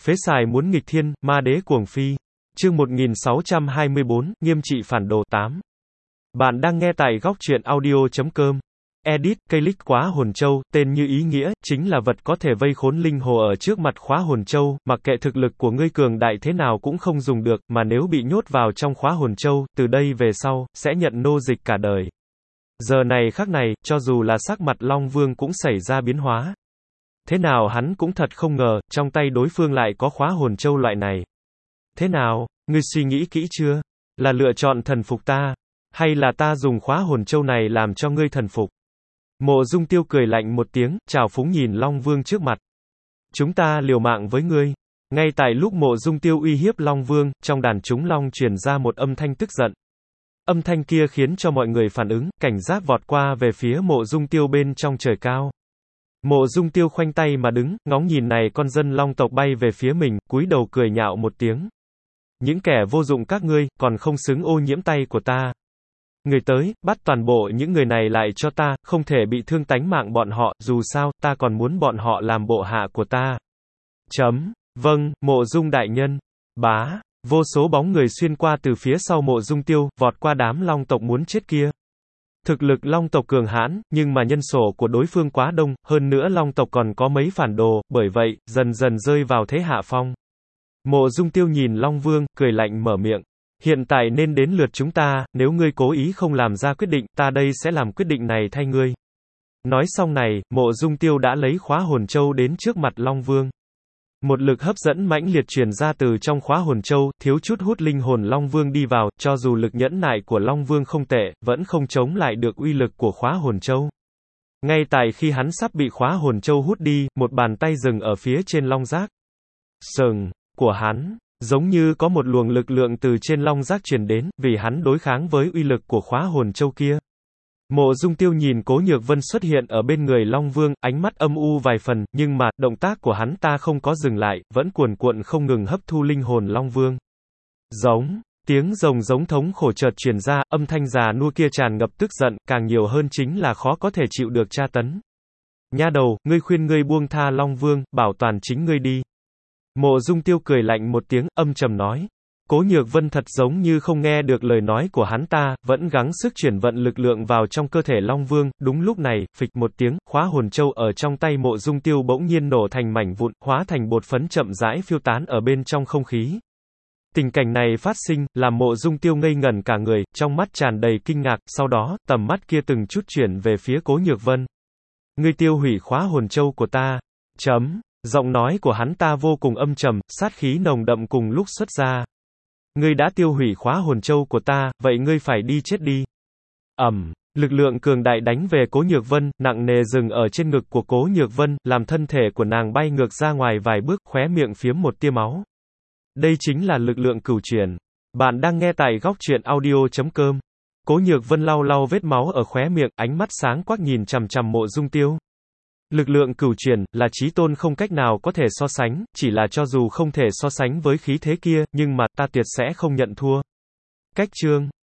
Phế xài muốn nghịch thiên, ma đế cuồng phi. Chương 1624, nghiêm trị phản đồ 8. Bạn đang nghe tại góc truyện audio.com. Edit, cây lích quá hồn châu, tên như ý nghĩa, chính là vật có thể vây khốn linh hồ ở trước mặt khóa hồn châu, mặc kệ thực lực của ngươi cường đại thế nào cũng không dùng được, mà nếu bị nhốt vào trong khóa hồn châu, từ đây về sau, sẽ nhận nô dịch cả đời. Giờ này khắc này, cho dù là sắc mặt Long Vương cũng xảy ra biến hóa. Thế nào hắn cũng thật không ngờ, trong tay đối phương lại có khóa hồn châu loại này. Thế nào, ngươi suy nghĩ kỹ chưa? Là lựa chọn thần phục ta? Hay là ta dùng khóa hồn châu này làm cho ngươi thần phục? Mộ Dung Tiêu cười lạnh một tiếng, trào phúng nhìn Long Vương trước mặt. Chúng ta liều mạng với ngươi. Ngay tại lúc Mộ Dung Tiêu uy hiếp Long Vương, trong đàn chúng Long truyền ra một âm thanh tức giận. Âm thanh kia khiến cho mọi người phản ứng, cảnh giác vọt qua về phía Mộ Dung Tiêu bên trong trời cao. Mộ Dung Tiêu khoanh tay mà đứng, ngóng nhìn này con dân Long tộc bay về phía mình, cúi đầu cười nhạo một tiếng. Những kẻ vô dụng các ngươi, còn không xứng ô nhiễm tay của ta. Người tới, bắt toàn bộ những người này lại cho ta, không thể bị thương tánh mạng bọn họ, dù sao, ta còn muốn bọn họ làm bộ hạ của ta. Vâng, Mộ Dung đại nhân. Bá, vô số bóng người xuyên qua từ phía sau Mộ Dung Tiêu, vọt qua đám Long tộc muốn chết kia. Thực lực Long tộc cường hãn, nhưng mà nhân số của đối phương quá đông, hơn nữa Long tộc còn có mấy phản đồ, bởi vậy, dần dần rơi vào thế hạ phong. Mộ Dung Tiêu nhìn Long Vương, cười lạnh mở miệng. Hiện tại nên đến lượt chúng ta, nếu ngươi cố ý không làm ra quyết định, ta đây sẽ làm quyết định này thay ngươi. Nói xong này, Mộ Dung Tiêu đã lấy khóa hồn châu đến trước mặt Long Vương. Một lực hấp dẫn mãnh liệt truyền ra từ trong khóa hồn châu, thiếu chút hút linh hồn Long Vương đi vào, cho dù lực nhẫn nại của Long Vương không tệ, vẫn không chống lại được uy lực của khóa hồn châu. Ngay tại khi hắn sắp bị khóa hồn châu hút đi, một bàn tay dừng ở phía trên long giác. Sừng của hắn, giống như có một luồng lực lượng từ trên long giác truyền đến, vì hắn đối kháng với uy lực của khóa hồn châu kia. Mộ Dung Tiêu nhìn Cố Nhược Vân xuất hiện ở bên người Long Vương, ánh mắt âm u vài phần, nhưng mà, động tác của hắn ta không có dừng lại, vẫn cuồn cuộn không ngừng hấp thu linh hồn Long Vương. Giống, tiếng rồng giống thống khổ chợt truyền ra, âm thanh già nua kia tràn ngập tức giận, càng nhiều hơn chính là khó có thể chịu được tra tấn. Nha đầu, ngươi khuyên ngươi buông tha Long Vương, bảo toàn chính ngươi đi. Mộ Dung Tiêu cười lạnh một tiếng, âm trầm nói. Cố Nhược Vân thật giống như không nghe được lời nói của hắn ta, vẫn gắng sức chuyển vận lực lượng vào trong cơ thể Long Vương. Đúng lúc này, phịch một tiếng, khóa hồn châu ở trong tay Mộ Dung Tiêu bỗng nhiên nổ thành mảnh vụn, hóa thành bột phấn chậm rãi phiêu tán ở bên trong không khí. Tình cảnh này phát sinh, làm Mộ Dung Tiêu ngây ngẩn cả người, trong mắt tràn đầy kinh ngạc, sau đó, tầm mắt kia từng chút chuyển về phía Cố Nhược Vân. Ngươi tiêu hủy khóa hồn châu của ta. Giọng nói của hắn ta vô cùng âm trầm, sát khí nồng đậm cùng lúc xuất ra. Ngươi đã tiêu hủy khóa hồn châu của ta, vậy ngươi phải đi chết đi. Lực lượng cường đại đánh về Cố Nhược Vân, nặng nề dừng ở trên ngực của Cố Nhược Vân, làm thân thể của nàng bay ngược ra ngoài vài bước, khóe miệng phiếm một tia máu. Đây chính là lực lượng cửu chuyển. Bạn đang nghe tại góc truyện audio.com. Cố Nhược Vân lau lau vết máu ở khóe miệng, ánh mắt sáng quắc nhìn chằm chằm Mộ Dung Tiêu. Lực lượng cửu chuyển, là chí tôn không cách nào có thể so sánh, chỉ là cho dù không thể so sánh với khí thế kia, nhưng mà, ta tuyệt sẽ không nhận thua. Cách chương.